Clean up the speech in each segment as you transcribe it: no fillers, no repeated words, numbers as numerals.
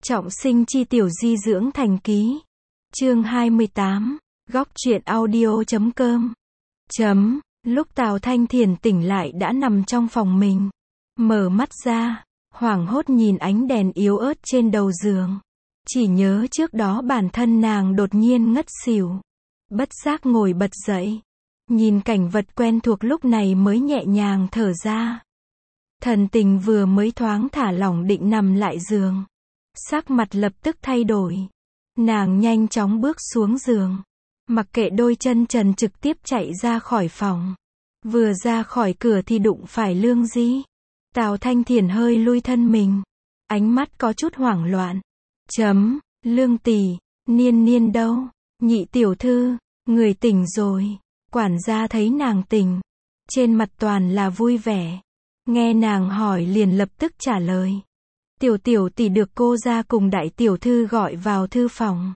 Trọng sinh chi tiểu di dưỡng thành ký. Chương 28. Góc truyện audio.com. Lúc Tào Thanh Thiền tỉnh lại đã nằm trong phòng mình. Mở mắt ra, hoảng hốt nhìn ánh đèn yếu ớt trên đầu giường. Chỉ nhớ trước đó bản thân nàng đột nhiên ngất xỉu. Bất giác ngồi bật dậy. Nhìn cảnh vật quen thuộc lúc này mới nhẹ nhàng thở ra. Thần tình vừa mới thoáng thả lỏng định nằm lại giường. Sắc mặt lập tức thay đổi. Nàng nhanh chóng bước xuống giường. Mặc kệ đôi chân trần trực tiếp chạy ra khỏi phòng. Vừa ra khỏi cửa thì đụng phải Lương Di. Tào Thanh Thiền hơi lui thân mình. Ánh mắt có chút hoảng loạn. Lương tỷ, Niên Niên đâu? Nhị tiểu thư, người tỉnh rồi. Quản gia thấy nàng tỉnh. Trên mặt toàn là vui vẻ. Nghe nàng hỏi liền lập tức trả lời. Tiểu tỷ được cô ra cùng đại tiểu thư gọi vào thư phòng.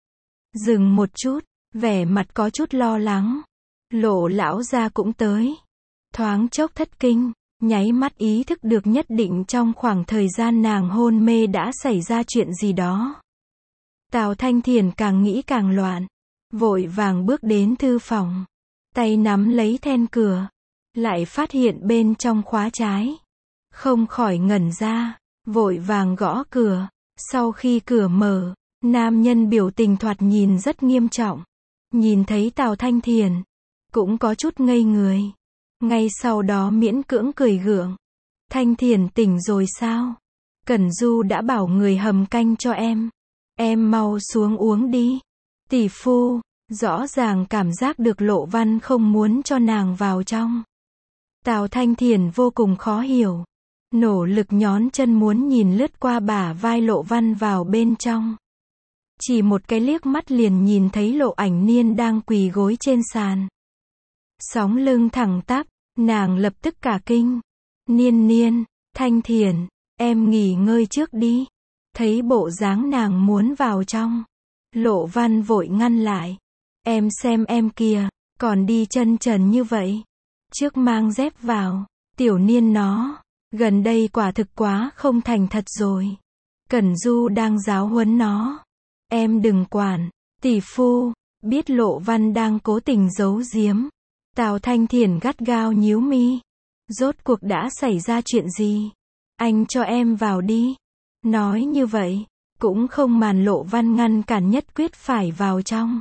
Dừng một chút, vẻ mặt có chút lo lắng. Lộ lão gia cũng tới. Thoáng chốc thất kinh, nháy mắt ý thức được nhất định trong khoảng thời gian nàng hôn mê đã xảy ra chuyện gì đó. Tào Thanh Thiền càng nghĩ càng loạn. Vội vàng bước đến thư phòng. Tay nắm lấy then cửa. Lại phát hiện bên trong khóa trái. Không khỏi ngẩn ra. Vội vàng gõ cửa. Sau khi cửa mở, nam nhân biểu tình thoạt nhìn rất nghiêm trọng. Nhìn thấy Tào Thanh Thiền, cũng có chút ngây người. Ngay sau đó miễn cưỡng cười gượng. Thanh Thiền tỉnh rồi sao? Cẩn Du đã bảo người hầm canh cho em. Em mau xuống uống đi. Tỷ phu, rõ ràng cảm giác được Lộ Văn không muốn cho nàng vào trong. Tào Thanh Thiền vô cùng khó hiểu. Nỗ lực nhón chân muốn nhìn lướt qua bả vai Lộ Văn vào bên trong. Chỉ một cái liếc mắt liền nhìn thấy Lộ Ảnh Niên đang quỳ gối trên sàn. Sóng lưng thẳng tắp, nàng lập tức cả kinh. Niên Niên, Thanh Thiền, em nghỉ ngơi trước đi. Thấy bộ dáng nàng muốn vào trong. Lộ Văn vội ngăn lại. Em xem em kìa, còn đi chân trần như vậy. Trước mang dép vào, tiểu Niên nó. Gần đây quả thực quá không thành thật rồi. Cẩn Du đang giáo huấn nó. Em đừng quản, tỷ phu. Biết Lộ Văn đang cố tình giấu giếm. Tào Thanh Thiền gắt gao nhíu mi. Rốt cuộc đã xảy ra chuyện gì? Anh cho em vào đi. Nói như vậy, cũng không màn Lộ Văn ngăn cản nhất quyết phải vào trong.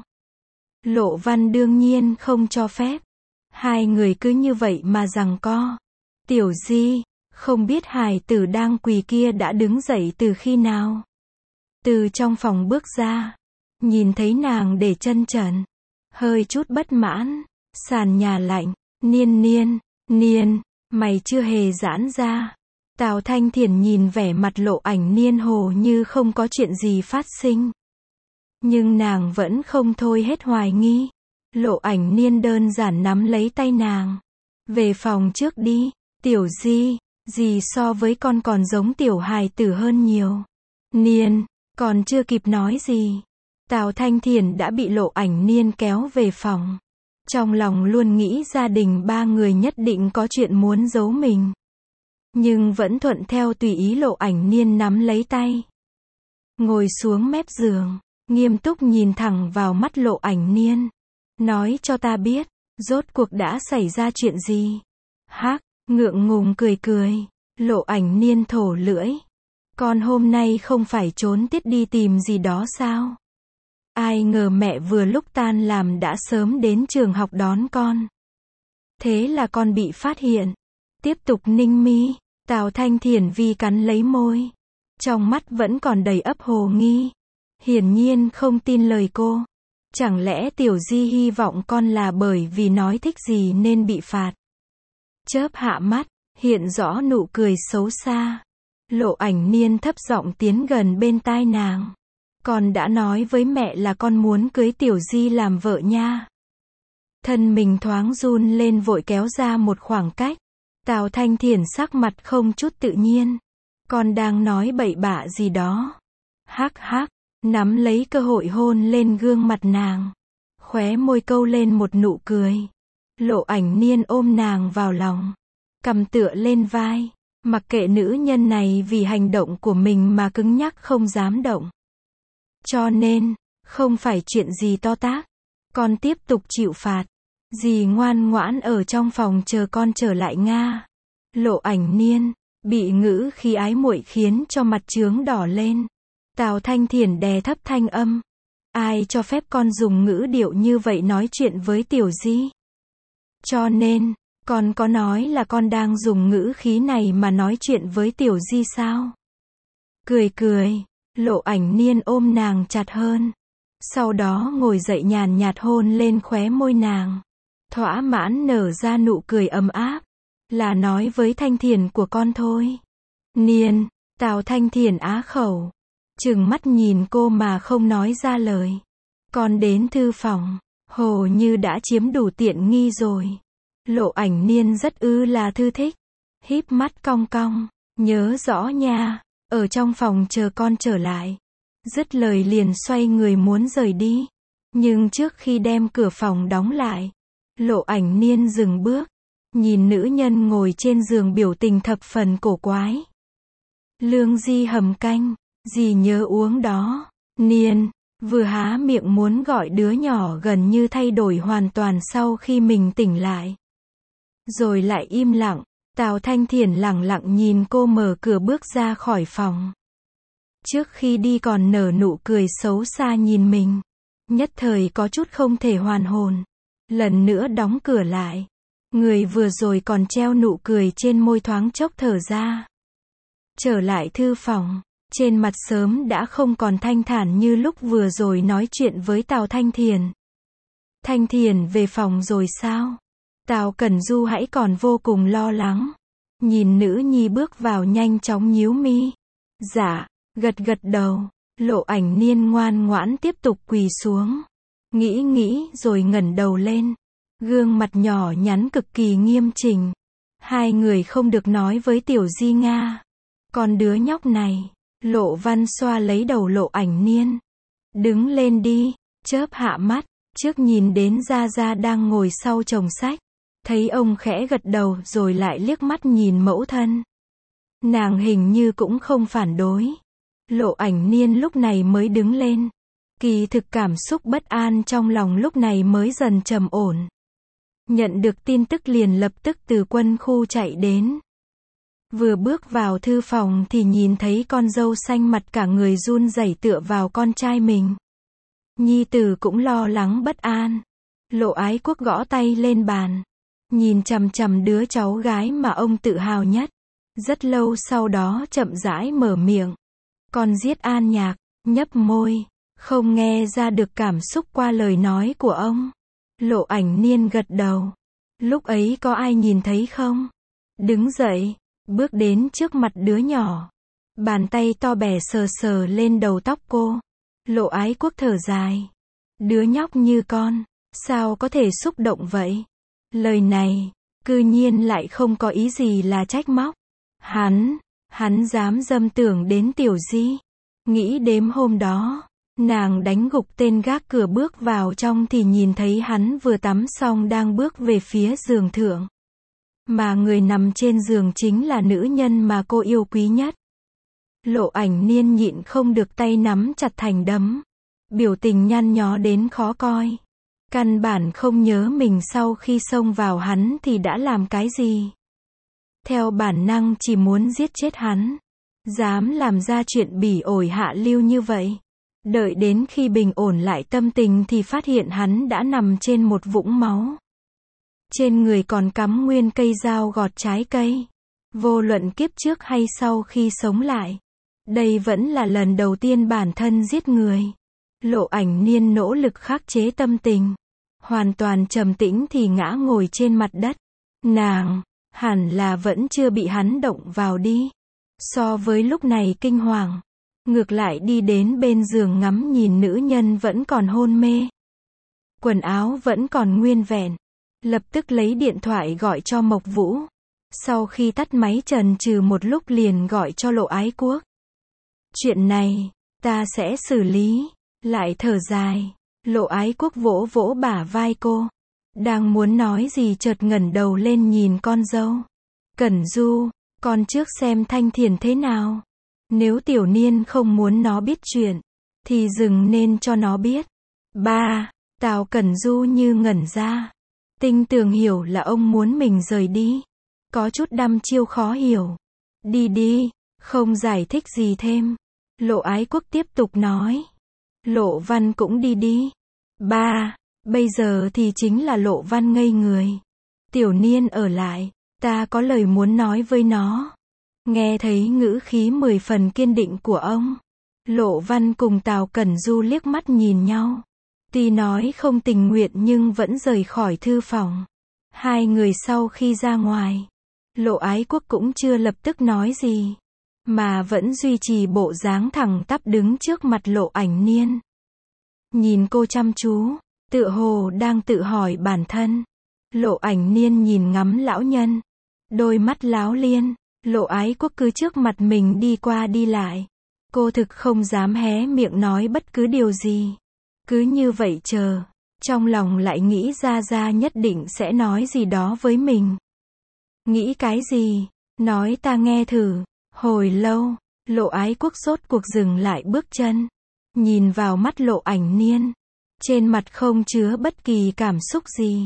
Lộ Văn đương nhiên không cho phép. Hai người cứ như vậy mà giằng co. Tiểu Di, không biết hài tử đang quỳ kia đã đứng dậy từ khi nào. Từ trong phòng bước ra, nhìn thấy nàng để chân trần, hơi chút bất mãn. Sàn nhà lạnh. Niên, mày chưa hề giãn ra. Tào Thanh Thiền nhìn vẻ mặt Lộ Ảnh Niên hồ như không có chuyện gì phát sinh. Nhưng nàng vẫn không thôi hết hoài nghi. Lộ Ảnh Niên đơn giản nắm lấy tay nàng. Về phòng trước đi, tiểu Di. Dì so với con còn giống tiểu hài tử hơn nhiều. Niên, còn chưa kịp nói gì. Tào Thanh Thiền đã bị Lộ Ảnh Niên kéo về phòng. Trong lòng luôn nghĩ gia đình ba người nhất định có chuyện muốn giấu mình. Nhưng vẫn thuận theo tùy ý Lộ Ảnh Niên nắm lấy tay. Ngồi xuống mép giường, nghiêm túc nhìn thẳng vào mắt Lộ Ảnh Niên. Nói cho ta biết, rốt cuộc đã xảy ra chuyện gì? Ngượng ngùng cười. Lộ Ảnh Niên thổ lưỡi. Con hôm nay không phải trốn tiết đi tìm gì đó sao? Ai ngờ mẹ vừa lúc tan làm đã sớm đến trường học đón con. Thế là con bị phát hiện. Tiếp tục ninh mi. Tào Thanh Thiền vi cắn lấy môi. Trong mắt vẫn còn đầy ấp hồ nghi. Hiển nhiên không tin lời cô. Chẳng lẽ tiểu Di hy vọng con là bởi vì nói thích gì nên bị phạt? Chớp hạ mắt, hiện rõ nụ cười xấu xa. Lộ Ảnh Niên thấp giọng tiến gần bên tai nàng. Con đã nói với mẹ là con muốn cưới tiểu Di làm vợ nha. Thân mình thoáng run lên vội kéo ra một khoảng cách. Tào Thanh Thiền sắc mặt không chút tự nhiên. Con đang nói bậy bạ gì đó. Nắm lấy cơ hội hôn lên gương mặt nàng. Khóe môi câu lên một nụ cười. Lộ Ảnh Niên ôm nàng vào lòng. Cầm tựa lên vai. Mặc kệ nữ nhân này vì hành động của mình mà cứng nhắc không dám động. Cho nên, không phải chuyện gì to tát. Con tiếp tục chịu phạt. Dì ngoan ngoãn ở trong phòng chờ con trở lại Nga. Lộ Ảnh Niên, bị ngữ khí ái muội khiến cho mặt chướng đỏ lên. Tào Thanh Thiền đè thấp thanh âm. Ai cho phép con dùng ngữ điệu như vậy nói chuyện với Tiểu Di? Cho nên, con có nói là con đang dùng ngữ khí này mà nói chuyện với Tiểu Di sao? Cười cười, Lộ Ảnh Niên ôm nàng chặt hơn. Sau đó ngồi dậy nhàn nhạt hôn lên khóe môi nàng. Thỏa mãn nở ra nụ cười ấm áp. Là nói với Thanh Thiền của con thôi. Niên, Tào Thanh Thiền á khẩu. Trừng mắt nhìn cô mà không nói ra lời. Con đến thư phòng, hồ như đã chiếm đủ tiện nghi rồi. Lộ Ảnh Niên rất là thư thích. Híp mắt cong cong. Nhớ rõ nha, ở trong phòng chờ con trở lại. Dứt lời liền xoay người muốn rời đi. Nhưng trước khi đem cửa phòng đóng lại, Lộ Ảnh Niên dừng bước. Nhìn nữ nhân ngồi trên giường biểu tình thập phần cổ quái. Lương Di hầm canh, dì nhớ uống đó. Niên, vừa há miệng muốn gọi đứa nhỏ gần như thay đổi hoàn toàn sau khi mình tỉnh lại. Rồi lại im lặng, Tào Thanh Thiền lẳng lặng nhìn cô mở cửa bước ra khỏi phòng. Trước khi đi còn nở nụ cười xấu xa nhìn mình. Nhất thời có chút không thể hoàn hồn. Lần nữa đóng cửa lại. Người vừa rồi còn treo nụ cười trên môi thoáng chốc thở ra. Trở lại thư phòng, trên mặt sớm đã không còn thanh thản như lúc vừa rồi nói chuyện với Tào Thanh Thiền. Thanh Thiền về phòng rồi sao? Tào Cẩn Du hãy còn vô cùng lo lắng. Nhìn nữ nhi bước vào nhanh chóng nhíu mi. Dạ, gật gật đầu. Lộ Ảnh Niên ngoan ngoãn tiếp tục quỳ xuống. Nghĩ rồi ngẩng đầu lên. Gương mặt nhỏ nhắn cực kỳ nghiêm chỉnh. Hai người không được nói với Tiểu Di Nga. Còn đứa nhóc này. Lộ Văn xoa lấy đầu Lộ Ảnh Niên. Đứng lên đi, chớp hạ mắt. Trước nhìn đến Gia Gia đang ngồi sau chồng sách. Thấy ông khẽ gật đầu rồi lại liếc mắt nhìn mẫu thân. Nàng hình như cũng không phản đối. Lộ Ảnh Niên lúc này mới đứng lên. Kỳ thực cảm xúc bất an trong lòng lúc này mới dần trầm ổn. Nhận được tin tức liền lập tức từ quân khu chạy đến. Vừa bước vào thư phòng thì nhìn thấy con dâu xanh mặt cả người run rẩy tựa vào con trai mình. Nhi tử cũng lo lắng bất an. Lộ Ái Quốc gõ tay lên bàn. Nhìn chằm chằm đứa cháu gái mà ông tự hào nhất. Rất lâu sau đó chậm rãi mở miệng. Con giết An Nhạc, nhấp môi. Không nghe ra được cảm xúc qua lời nói của ông. Lộ Ảnh Niên gật đầu. Lúc ấy có ai nhìn thấy không? Đứng dậy, bước đến trước mặt đứa nhỏ. Bàn tay to bè sờ sờ lên đầu tóc cô. Lộ Ái Quốc thở dài. Đứa nhóc như con, sao có thể xúc động vậy? Lời này, cư nhiên lại không có ý gì là trách móc. Hắn dám dâm tưởng đến Tiểu Di. Nghĩ đêm hôm đó, nàng đánh gục tên gác cửa bước vào trong thì nhìn thấy hắn vừa tắm xong đang bước về phía giường thượng. Mà người nằm trên giường chính là nữ nhân mà cô yêu quý nhất. Lộ Ảnh Niên nhịn không được tay nắm chặt thành đấm. Biểu tình nhăn nhó đến khó coi. Căn bản không nhớ mình sau khi xông vào hắn thì đã làm cái gì. Theo bản năng chỉ muốn giết chết hắn. Dám làm ra chuyện bỉ ổi hạ lưu như vậy. Đợi đến khi bình ổn lại tâm tình thì phát hiện hắn đã nằm trên một vũng máu. Trên người còn cắm nguyên cây dao gọt trái cây. Vô luận kiếp trước hay sau khi sống lại. Đây vẫn là lần đầu tiên bản thân giết người. Lộ Ảnh Niên nỗ lực khắc chế tâm tình. Hoàn toàn trầm tĩnh thì ngã ngồi trên mặt đất. Nàng, hẳn là vẫn chưa bị hắn động vào đi. So với lúc này kinh hoàng. Ngược lại đi đến bên giường ngắm nhìn nữ nhân vẫn còn hôn mê. Quần áo vẫn còn nguyên vẹn. Lập tức lấy điện thoại gọi cho Mộc Vũ. Sau khi tắt máy chần chừ một lúc liền gọi cho Lộ Ái Quốc. Chuyện này, ta sẽ xử lý. Lại thở dài. Lộ Ái Quốc vỗ vỗ bả vai cô. Đang muốn nói gì chợt ngẩng đầu lên nhìn con dâu. Cẩn Du, Con trước xem Thanh Thiền thế nào. Nếu Tiểu Niên không muốn nó biết chuyện, thì dừng nên cho nó biết. Ba, Tào Cẩn Du như ngẩn ra. Tinh Tường hiểu là ông muốn mình rời đi. Có chút đăm chiêu khó hiểu. Đi đi, không giải thích gì thêm. Lộ Ái Quốc tiếp tục nói. Lộ Văn cũng đi đi. Ba, bây giờ thì chính là Lộ Văn ngây người. Tiểu Niên ở lại, ta có lời muốn nói với nó. Nghe thấy ngữ khí 10 phần kiên định của ông. Lộ Văn cùng Tào Cẩn Du liếc mắt nhìn nhau. Tuy nói không tình nguyện nhưng vẫn rời khỏi thư phòng. Hai người sau khi ra ngoài, Lộ Ái Quốc cũng chưa lập tức nói gì, mà vẫn duy trì bộ dáng thẳng tắp đứng trước mặt Lộ Ảnh Niên. Nhìn cô chăm chú, tựa hồ đang tự hỏi bản thân. Lộ Ảnh Niên nhìn ngắm lão nhân, đôi mắt láo liên. Lộ Ái Quốc cứ trước mặt mình đi qua đi lại. Cô thực không dám hé miệng nói bất cứ điều gì. Cứ như vậy chờ, trong lòng lại nghĩ Gia nhất định sẽ nói gì đó với mình. Nghĩ cái gì? Nói ta nghe thử. Hồi lâu, Lộ Ái Quốc rốt cuộc dừng lại bước chân. Nhìn vào mắt Lộ Ảnh Niên. Trên mặt không chứa bất kỳ cảm xúc gì.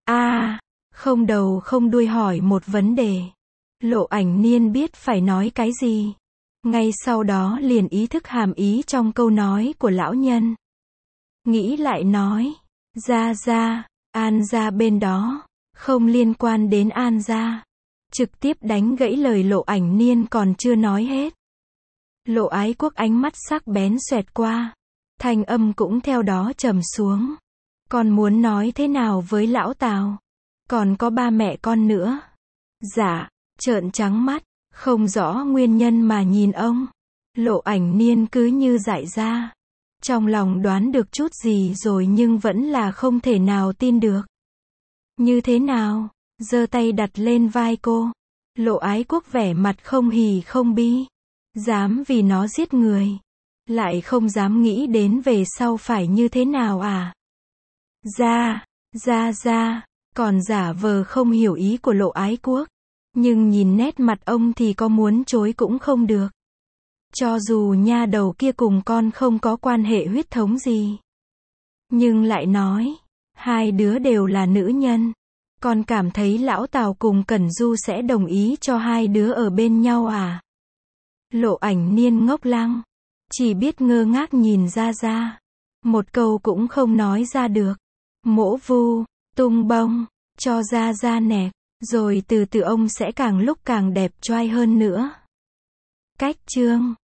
Không đầu không đuôi hỏi một vấn đề. Lộ Ảnh Niên biết phải nói cái gì. Ngay sau đó liền ý thức hàm ý trong câu nói của lão nhân. Nghĩ lại nói. Gia, An gia bên đó. Không liên quan đến An gia. Trực tiếp đánh gãy lời Lộ Ảnh Niên còn chưa nói hết. Lộ Ái Quốc ánh mắt sắc bén xoẹt qua. Thanh âm cũng theo đó trầm xuống. Con muốn nói thế nào với lão Tào? Còn có ba mẹ con nữa. Dạ, trợn trắng mắt, không rõ nguyên nhân mà nhìn ông. Lộ Ảnh Niên cứ như dại ra. Trong lòng đoán được chút gì rồi nhưng vẫn là không thể nào tin được. Như thế nào? Giơ tay đặt lên vai cô. Lộ Ái Quốc vẻ mặt không hỉ không bi. Dám vì nó giết người. Lại không dám nghĩ đến về sau phải như thế nào à? Ra, còn giả vờ không hiểu ý của Lộ Ái Quốc. Nhưng nhìn nét mặt ông thì có muốn chối cũng không được. Cho dù nha đầu kia cùng con không có quan hệ huyết thống gì. Nhưng lại nói, hai đứa đều là nữ nhân. Con cảm thấy lão Tào cùng Cẩn Du sẽ đồng ý cho hai đứa ở bên nhau à? Lộ Ảnh Niên ngốc lăng. Chỉ biết ngơ ngác nhìn ra. Một câu cũng không nói ra được. Mỗ vu, tung bông, cho ra nẹp. Rồi từ từ ông sẽ càng lúc càng đẹp trai hơn nữa. Cách chương